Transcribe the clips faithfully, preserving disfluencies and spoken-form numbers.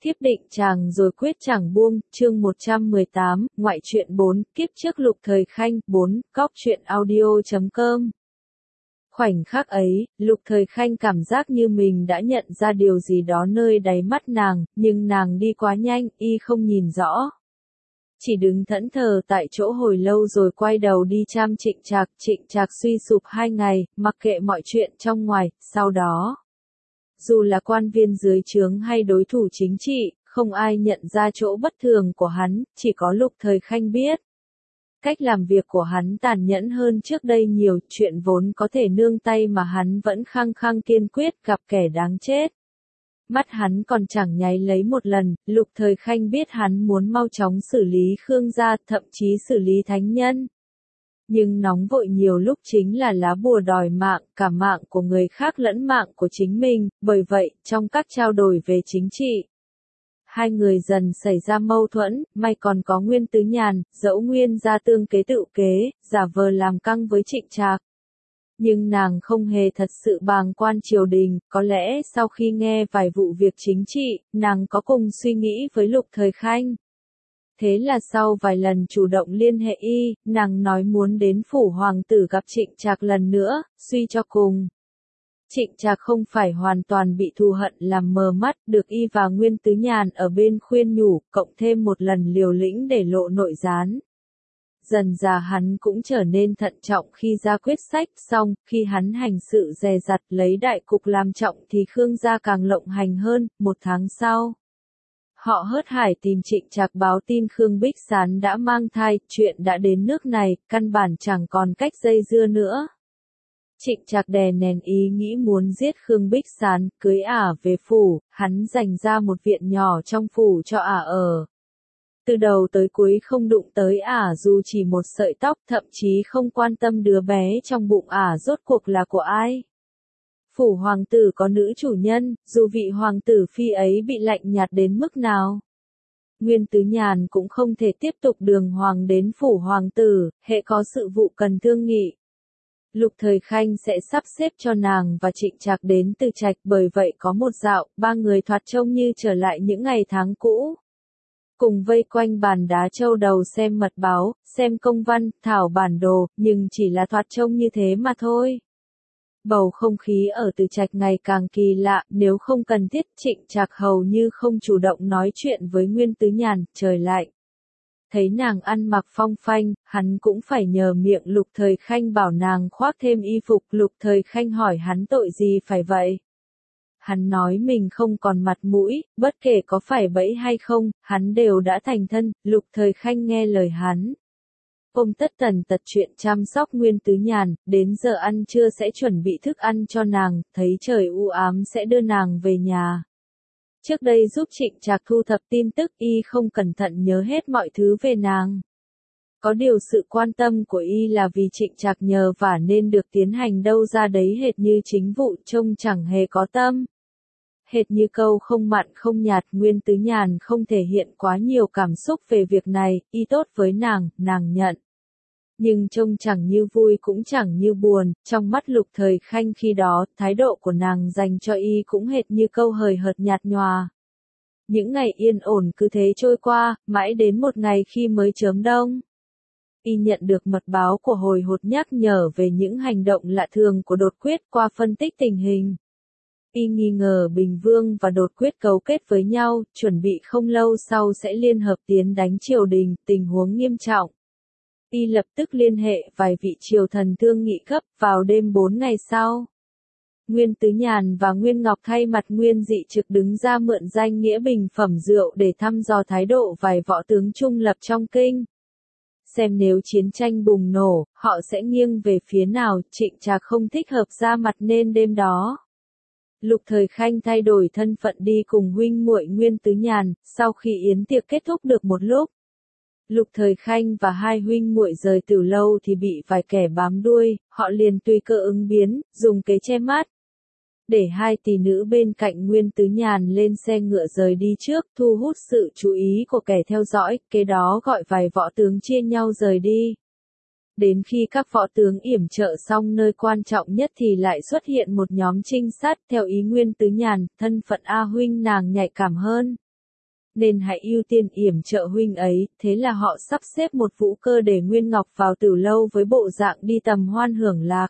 Thiếp định chàng rồi quyết chẳng buông, chương một trăm mười tám, ngoại truyện bốn, kiếp trước Lục Thời Khanh, bốn, cóc truyện audio chấm com. Khoảnh khắc ấy, Lục Thời Khanh cảm giác như mình đã nhận ra điều gì đó nơi đáy mắt nàng, nhưng nàng đi quá nhanh, y không nhìn rõ. Chỉ đứng thẫn thờ tại chỗ hồi lâu rồi quay đầu đi chăm Trịnh Trạc, Trịnh Trạc suy sụp hai ngày, mặc kệ mọi chuyện trong ngoài, sau đó. Dù là quan viên dưới trướng hay đối thủ chính trị, không ai nhận ra chỗ bất thường của hắn, chỉ có Lục Thời Khanh biết. Cách làm việc của hắn tàn nhẫn hơn trước đây nhiều, chuyện vốn có thể nương tay mà hắn vẫn khăng khăng kiên quyết gặp kẻ đáng chết. Mắt hắn còn chẳng nháy lấy một lần, Lục Thời Khanh biết hắn muốn mau chóng xử lý Khương gia, thậm chí xử lý thánh nhân. Nhưng nóng vội nhiều lúc chính là lá bùa đòi mạng, cả mạng của người khác lẫn mạng của chính mình, bởi vậy, trong các trao đổi về chính trị, hai người dần xảy ra mâu thuẫn, may còn có Nguyên Tứ Nhàn, dẫu Nguyên gia tương kế tự kế, giả vờ làm căng với Trịnh Trạc. Nhưng nàng không hề thật sự bàng quan triều đình, có lẽ sau khi nghe vài vụ việc chính trị, nàng có cùng suy nghĩ với Lục Thời Khanh. Thế là sau vài lần chủ động liên hệ y, nàng nói muốn đến phủ hoàng tử gặp Trịnh Trạc lần nữa, suy cho cùng. Trịnh Trạc không phải hoàn toàn bị thù hận làm mờ mắt, được y và Nguyên Tứ Nhàn ở bên khuyên nhủ, cộng thêm một lần liều lĩnh để lộ nội gián. Dần dà hắn cũng trở nên thận trọng khi ra quyết sách, xong, khi hắn hành sự dè dặt lấy đại cục làm trọng thì Khương gia càng lộng hành hơn, một tháng sau. Họ hớt hải tìm Trịnh Trạc báo tin Khương Bích Sán đã mang thai, chuyện đã đến nước này, căn bản chẳng còn cách dây dưa nữa. Trịnh Trạc đè nén ý nghĩ muốn giết Khương Bích Sán, cưới ả về phủ, hắn dành ra một viện nhỏ trong phủ cho ả ở. Từ đầu tới cuối không đụng tới ả dù chỉ một sợi tóc, thậm chí không quan tâm đứa bé trong bụng ả rốt cuộc là của ai. Phủ hoàng tử có nữ chủ nhân, dù vị hoàng tử phi ấy bị lạnh nhạt đến mức nào. Nguyên Tứ Nhàn cũng không thể tiếp tục đường hoàng đến phủ hoàng tử, hệ có sự vụ cần thương nghị. Lục Thời Khanh sẽ sắp xếp cho nàng và Trịnh Trạc đến Từ Trạch, bởi vậy có một dạo, ba người thoạt trông như trở lại những ngày tháng cũ. Cùng vây quanh bàn đá châu đầu xem mật báo, xem công văn, thảo bản đồ, nhưng chỉ là thoạt trông như thế mà thôi. Bầu không khí ở Từ Trạch ngày càng kỳ lạ, nếu không cần thiết, Trịnh Trạc hầu như không chủ động nói chuyện với Nguyên Tứ Nhàn, trời lạnh. Thấy nàng ăn mặc phong phanh, hắn cũng phải nhờ miệng Lục Thời Khanh bảo nàng khoác thêm y phục. Lục Thời Khanh hỏi hắn tội gì phải vậy. Hắn nói mình không còn mặt mũi, bất kể có phải bẫy hay không, hắn đều đã thành thân. Lục Thời Khanh nghe lời hắn. Ôm tất tần tật chuyện chăm sóc Nguyên Tứ Nhàn, đến giờ ăn trưa sẽ chuẩn bị thức ăn cho nàng, thấy trời u ám sẽ đưa nàng về nhà. Trước đây giúp Trịnh Trạc thu thập tin tức, y không cẩn thận nhớ hết mọi thứ về nàng. Có điều sự quan tâm của y là vì Trịnh Trạc nhờ vả nên được tiến hành đâu ra đấy, hệt như chính vụ, trông chẳng hề có tâm. Hệt như câu không mặn không nhạt, Nguyên Tứ Nhàn không thể hiện quá nhiều cảm xúc về việc này, y tốt với nàng, nàng nhận. Nhưng trông chẳng như vui cũng chẳng như buồn, trong mắt Lục Thời Khanh khi đó, thái độ của nàng dành cho y cũng hệt như câu hời hợt nhạt nhòa. Những ngày yên ổn cứ thế trôi qua, mãi đến một ngày khi mới chớm đông. Y nhận được mật báo của hồi hột nhắc nhở về những hành động lạ thường của Đột Quyết. Qua phân tích tình hình, y nghi ngờ Bình Vương và Đột Quyết cấu kết với nhau, chuẩn bị không lâu sau sẽ liên hợp tiến đánh triều đình, tình huống nghiêm trọng. Y lập tức liên hệ vài vị triều thần thương nghị cấp. Vào đêm bốn ngày sau, Nguyên Tứ Nhàn và Nguyên Ngọc thay mặt Nguyên Dị Trực đứng ra mượn danh nghĩa bình phẩm rượu để thăm dò thái độ vài võ tướng trung lập trong kinh. Xem nếu chiến tranh bùng nổ, họ sẽ nghiêng về phía nào. Trịnh Trạc không thích hợp ra mặt nên đêm đó, Lục Thời Khanh thay đổi thân phận đi cùng huynh muội Nguyên Tứ Nhàn. Sau khi yến tiệc kết thúc được một lúc, Lục Thời Khanh và hai huynh muội rời từ lâu thì bị vài kẻ bám đuôi, họ liền tùy cơ ứng biến, dùng kế che mắt. Để hai tỷ nữ bên cạnh Nguyên Tứ Nhàn lên xe ngựa rời đi trước, thu hút sự chú ý của kẻ theo dõi, kế đó gọi vài võ tướng chia nhau rời đi. Đến khi các võ tướng yểm trợ xong nơi quan trọng nhất thì lại xuất hiện một nhóm trinh sát. Theo ý Nguyên Tứ Nhàn, thân phận A huynh nàng nhạy cảm hơn. nên hãy ưu tiên yểm trợ huynh ấy, thế là họ sắp xếp một vũ cơ để Nguyên Ngọc vào Tử Lâu với bộ dạng đi tầm hoan hưởng lạc.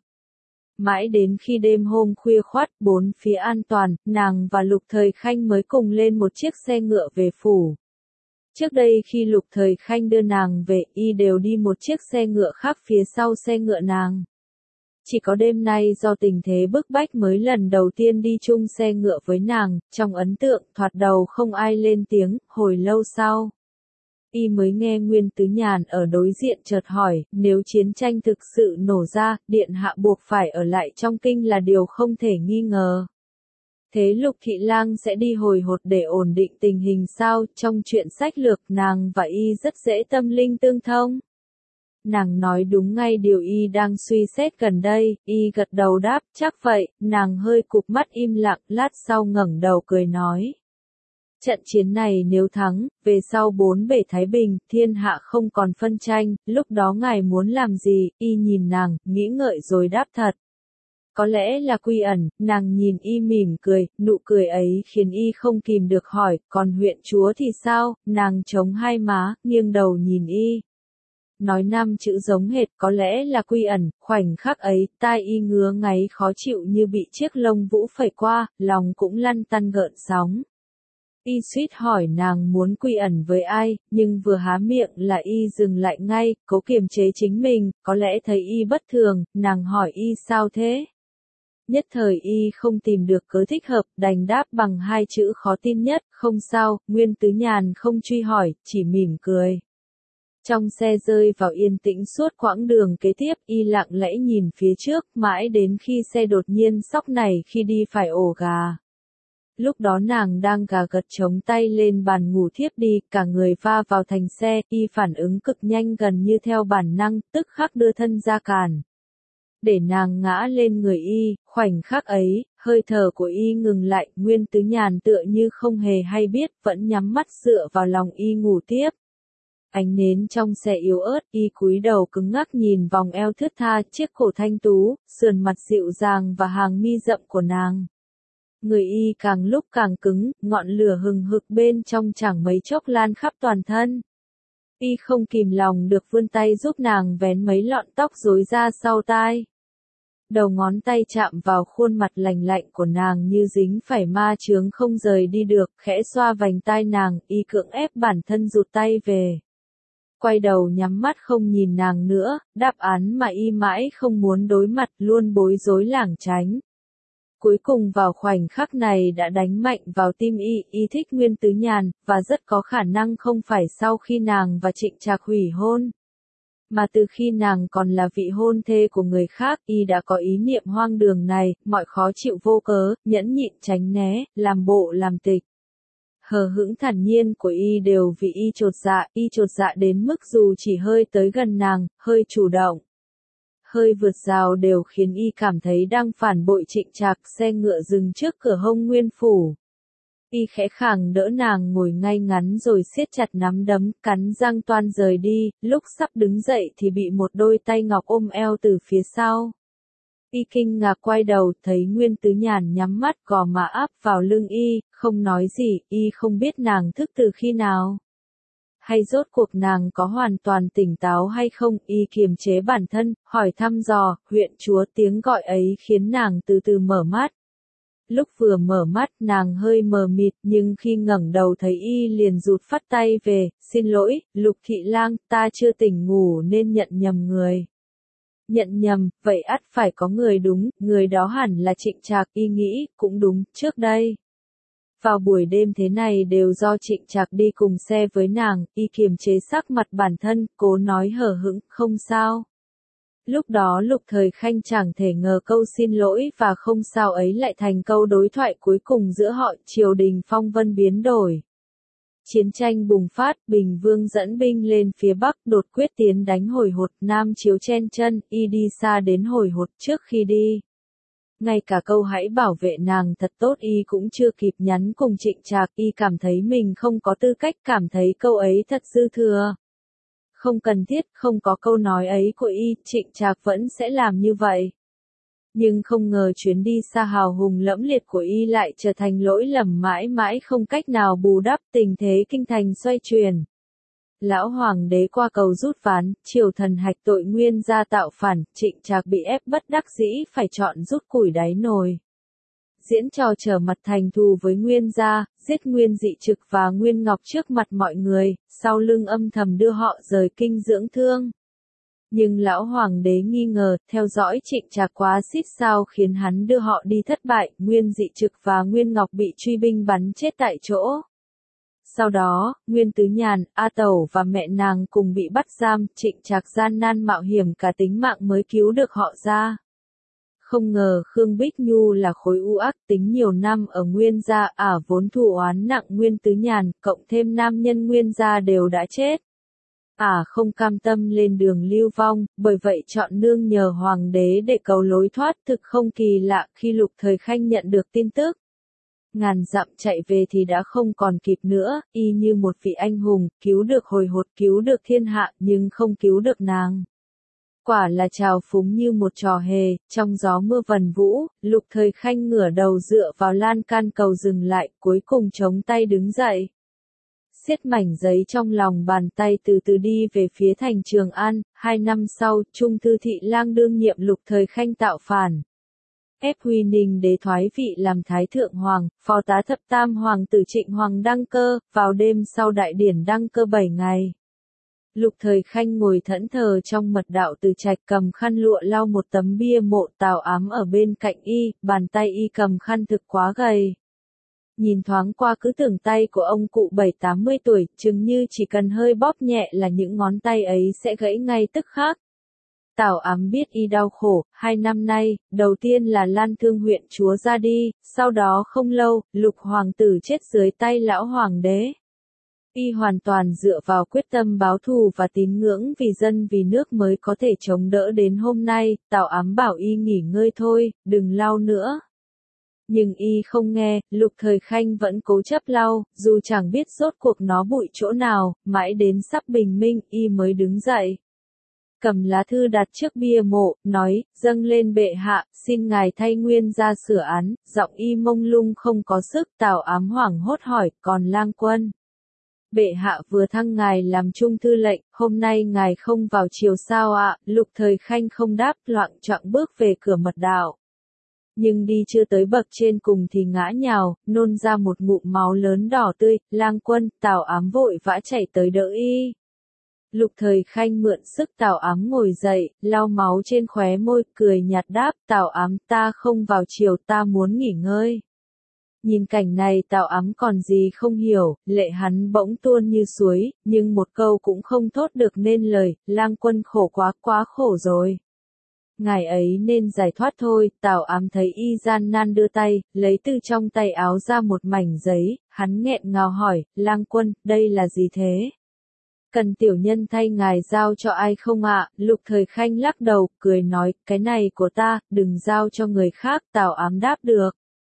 Mãi đến khi đêm hôm khuya khoắt, bốn phía an toàn, nàng và Lục Thời Khanh mới cùng lên một chiếc xe ngựa về phủ. Trước đây khi Lục Thời Khanh đưa nàng về, y đều đi một chiếc xe ngựa khác phía sau xe ngựa nàng. Chỉ có đêm nay do tình thế bức bách mới lần đầu tiên đi chung xe ngựa với nàng, trong ấn tượng, thoạt đầu không ai lên tiếng, hồi lâu sau. Y mới nghe Nguyên Tứ Nhàn ở đối diện chợt hỏi, nếu chiến tranh thực sự nổ ra, điện hạ buộc phải ở lại trong kinh là điều không thể nghi ngờ. Thế Lục Thị Lang sẽ đi hồi hột để ổn định tình hình sao? Trong chuyện sách lược nàng và y rất dễ tâm linh tương thông. Nàng nói đúng ngay điều y đang suy xét gần đây, y gật đầu đáp, chắc vậy, nàng hơi cụp mắt im lặng, lát sau ngẩng đầu cười nói. Trận chiến này nếu thắng, về sau bốn bể thái bình, thiên hạ không còn phân tranh, lúc đó ngài muốn làm gì? Y nhìn nàng, nghĩ ngợi rồi đáp thật. Có lẽ là quy ẩn, nàng nhìn y mỉm cười, nụ cười ấy khiến y không kìm được hỏi, còn huyện chúa thì sao? Nàng chống hai má, nghiêng đầu nhìn y. Nói năm chữ giống hệt, có lẽ là quy ẩn, khoảnh khắc ấy, tai y ngứa ngáy khó chịu như bị chiếc lông vũ phẩy qua, lòng cũng lăn tăn gợn sóng. Y suýt hỏi nàng muốn quy ẩn với ai, nhưng vừa há miệng là y dừng lại ngay, cố kiềm chế chính mình, có lẽ thấy y bất thường, nàng hỏi y sao thế? Nhất thời y không tìm được cớ thích hợp, đành đáp bằng hai chữ khó tin nhất, không sao. Nguyên Tứ Nhàn không truy hỏi, chỉ mỉm cười. Trong xe rơi vào yên tĩnh suốt quãng đường kế tiếp, y lặng lẽ nhìn phía trước, mãi đến khi xe đột nhiên sóc nảy khi đi phải ổ gà. Lúc đó nàng đang gà gật chống tay lên bàn ngủ thiếp đi, cả người va vào thành xe, y phản ứng cực nhanh gần như theo bản năng, tức khắc đưa thân ra cản. Để nàng ngã lên người y, khoảnh khắc ấy, hơi thở của y ngừng lại, Nguyên Tứ Nhàn tựa như không hề hay biết, vẫn nhắm mắt dựa vào lòng y ngủ tiếp. Ánh nến trong xe yếu ớt, y cúi đầu cứng ngắc nhìn vòng eo thướt tha, chiếc cổ thanh tú, sườn mặt dịu dàng và hàng mi rậm của nàng. Người y càng lúc càng cứng, ngọn lửa hừng hực bên trong chẳng mấy chốc lan khắp toàn thân. Y không kìm lòng được vươn tay giúp nàng vén mấy lọn tóc rối ra sau tai. Đầu ngón tay chạm vào khuôn mặt lành lạnh của nàng như dính phải ma chướng không rời đi được, khẽ xoa vành tai nàng, y cưỡng ép bản thân rụt tay về. Quay đầu nhắm mắt không nhìn nàng nữa, đáp án mà y mãi không muốn đối mặt, luôn bối rối lảng tránh. Cuối cùng vào khoảnh khắc này đã đánh mạnh vào tim y, y thích Nguyên Tứ Nhàn, và rất có khả năng không phải sau khi nàng và Trịnh Trạc hủy hôn. Mà từ khi nàng còn là vị hôn thê của người khác, y đã có ý niệm hoang đường này, mọi khó chịu vô cớ, nhẫn nhịn tránh né, làm bộ làm tịch. Hờ hững thản nhiên của y đều vì y chột dạ, y chột dạ đến mức dù chỉ hơi tới gần nàng, hơi chủ động, hơi vượt rào đều khiến y cảm thấy đang phản bội Trịnh Trạc. Xe ngựa dừng trước cửa hông Nguyên phủ. Y khẽ khàng đỡ nàng ngồi ngay ngắn rồi siết chặt nắm đấm, cắn răng toan rời đi, lúc sắp đứng dậy thì bị một đôi tay ngọc ôm eo từ phía sau. Y kinh ngạc quay đầu, thấy Nguyên Tứ Nhàn nhắm mắt gò má áp vào lưng y, không nói gì, y không biết nàng thức từ khi nào. Hay rốt cuộc nàng có hoàn toàn tỉnh táo hay không, y kiềm chế bản thân, hỏi thăm dò, huyện chúa, tiếng gọi ấy khiến nàng từ từ mở mắt. Lúc vừa mở mắt nàng hơi mờ mịt, nhưng khi ngẩng đầu thấy y liền rụt phắt tay về, xin lỗi, Lục Thị Lang, ta chưa tỉnh ngủ nên nhận nhầm người. Nhận nhầm, vậy ắt phải có người đúng, người đó hẳn là Trịnh Trạc, y nghĩ, cũng đúng, trước đây. Vào buổi đêm thế này đều do Trịnh Trạc đi cùng xe với nàng, y kiềm chế sắc mặt bản thân, cố nói hờ hững, không sao. Lúc đó Lục Thời Khanh chẳng thể ngờ câu xin lỗi và không sao ấy lại thành câu đối thoại cuối cùng giữa họ, triều đình phong vân biến đổi. Chiến tranh bùng phát, Bình Vương dẫn binh lên phía Bắc đột quyết tiến đánh Hồi Hột, Nam Chiếu chen chân, y đi xa đến Hồi Hột trước khi đi. Ngay cả câu hãy bảo vệ nàng thật tốt y cũng chưa kịp nhắn cùng Trịnh Trạc, y cảm thấy mình không có tư cách cảm thấy câu ấy thật dư thừa. Không cần thiết, không có câu nói ấy của y, Trịnh Trạc vẫn sẽ làm như vậy. Nhưng không ngờ chuyến đi xa hào hùng lẫm liệt của y lại trở thành lỗi lầm mãi mãi không cách nào bù đắp, tình thế kinh thành xoay chuyển. Lão hoàng đế qua cầu rút ván, triều thần hạch tội Nguyên gia tạo phản, Trịnh Trạc bị ép bất đắc dĩ phải chọn rút củi đáy nồi. Diễn trò trở mặt thành thù với Nguyên gia, giết Nguyên Dị Trực và Nguyên Ngọc trước mặt mọi người, sau lưng âm thầm đưa họ rời kinh dưỡng thương. Nhưng lão hoàng đế nghi ngờ, theo dõi Trịnh Trạc quá xít sao khiến hắn đưa họ đi thất bại, Nguyên Dị Trực và Nguyên Ngọc bị truy binh bắn chết tại chỗ. Sau đó, Nguyên Tứ Nhàn, A Tẩu và mẹ nàng cùng bị bắt giam, Trịnh Trạc gian nan mạo hiểm cả tính mạng mới cứu được họ ra. Không ngờ Khương Bích Nhu là khối u ác tính nhiều năm ở Nguyên gia, ả vốn thù oán nặng Nguyên Tứ Nhàn, cộng thêm nam nhân Nguyên gia đều đã chết. Ả không cam tâm lên đường lưu vong, bởi vậy chọn nương nhờ hoàng đế để cầu lối thoát, thực không kỳ lạ khi Lục Thời Khanh nhận được tin tức. Ngàn dặm chạy về thì đã không còn kịp nữa, y như một vị anh hùng, cứu được hồi hột, cứu được thiên hạ, nhưng không cứu được nàng. Quả là trào phúng như một trò hề, trong gió mưa vần vũ, Lục Thời Khanh ngửa đầu dựa vào lan can cầu dừng lại, cuối cùng chống tay đứng dậy. Siết mảnh giấy trong lòng bàn tay từ từ đi về phía thành Trường An, hai năm sau, Trung Thư Thị Lang đương nhiệm Lục Thời Khanh tạo phản. Ép Huy Ninh đế thoái vị làm Thái Thượng Hoàng, phó tá thập tam hoàng tử Trịnh Hoàng đăng cơ, vào đêm sau đại điển đăng cơ bảy ngày. Lục Thời Khanh ngồi thẫn thờ trong mật đạo từ trạch cầm khăn lụa lau một tấm bia mộ Tào Ám ở bên cạnh y, bàn tay y cầm khăn thực quá gầy. Nhìn thoáng qua cứ tưởng tay của ông cụ bảy tám mươi tuổi, chừng như chỉ cần hơi bóp nhẹ là những ngón tay ấy sẽ gãy ngay tức khắc. Tào Ám biết y đau khổ, hai năm nay, đầu tiên là Lan Thương huyện chúa ra đi, sau đó không lâu, Lục hoàng tử chết dưới tay lão hoàng đế. Y hoàn toàn dựa vào quyết tâm báo thù và tín ngưỡng vì dân vì nước mới có thể chống đỡ đến hôm nay, Tào Ám bảo y nghỉ ngơi thôi, đừng lau nữa. Nhưng y không nghe, Lục Thời Khanh vẫn cố chấp lau, dù chẳng biết rốt cuộc nó bụi chỗ nào, mãi đến sắp bình minh, y mới đứng dậy. Cầm lá thư đặt trước bia mộ, nói, dâng lên bệ hạ, xin ngài thay Nguyên ra sửa án, giọng y mông lung không có sức. Tào Ám hoảng hốt hỏi, còn Lang Quân? Bệ hạ vừa thăng ngài làm trung thư lệnh, hôm nay ngài không vào triều sao ạ? Lục Thời Khanh không đáp, loạng choạng bước về cửa mật đạo. Nhưng đi chưa tới bậc trên cùng thì ngã nhào, nôn ra một ngụm máu lớn đỏ tươi. Lang Quân, Tào Ám vội vã chạy tới đỡ y. Lục Thời Khanh mượn sức Tào Ám ngồi dậy, lau máu trên khóe môi, cười nhạt đáp, Tào Ám, ta không vào triều, ta muốn nghỉ ngơi. Nhìn cảnh này Tào Ám còn gì không hiểu, lệ hắn bỗng tuôn như suối, nhưng một câu cũng không thốt được nên lời. Lang Quân khổ quá, quá khổ rồi. Ngài ấy nên giải thoát thôi. Tào Ám thấy y gian nan đưa tay, lấy từ trong tay áo ra một mảnh giấy, hắn nghẹn ngào hỏi, Lang Quân, đây là gì thế? Cần tiểu nhân thay ngài giao cho ai không ạ? Lục Thời Khanh lắc đầu, cười nói, cái này của ta, đừng giao cho người khác. Tào Ám đáp được.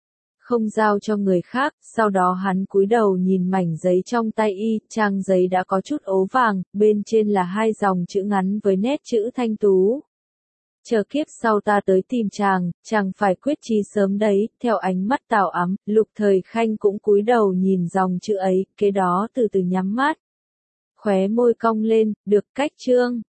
Không giao cho người khác, sau đó hắn cúi đầu nhìn mảnh giấy trong tay y, trang giấy đã có chút ố vàng, bên trên là hai dòng chữ ngắn với nét chữ thanh tú. Chờ kiếp sau ta tới tìm chàng, chàng phải quyết chí sớm đấy. Theo ánh mắt Tào Ám, Lục Thời Khanh cũng cúi đầu nhìn dòng chữ ấy, kế đó từ từ nhắm mắt. Khóe môi cong lên, được cách chương.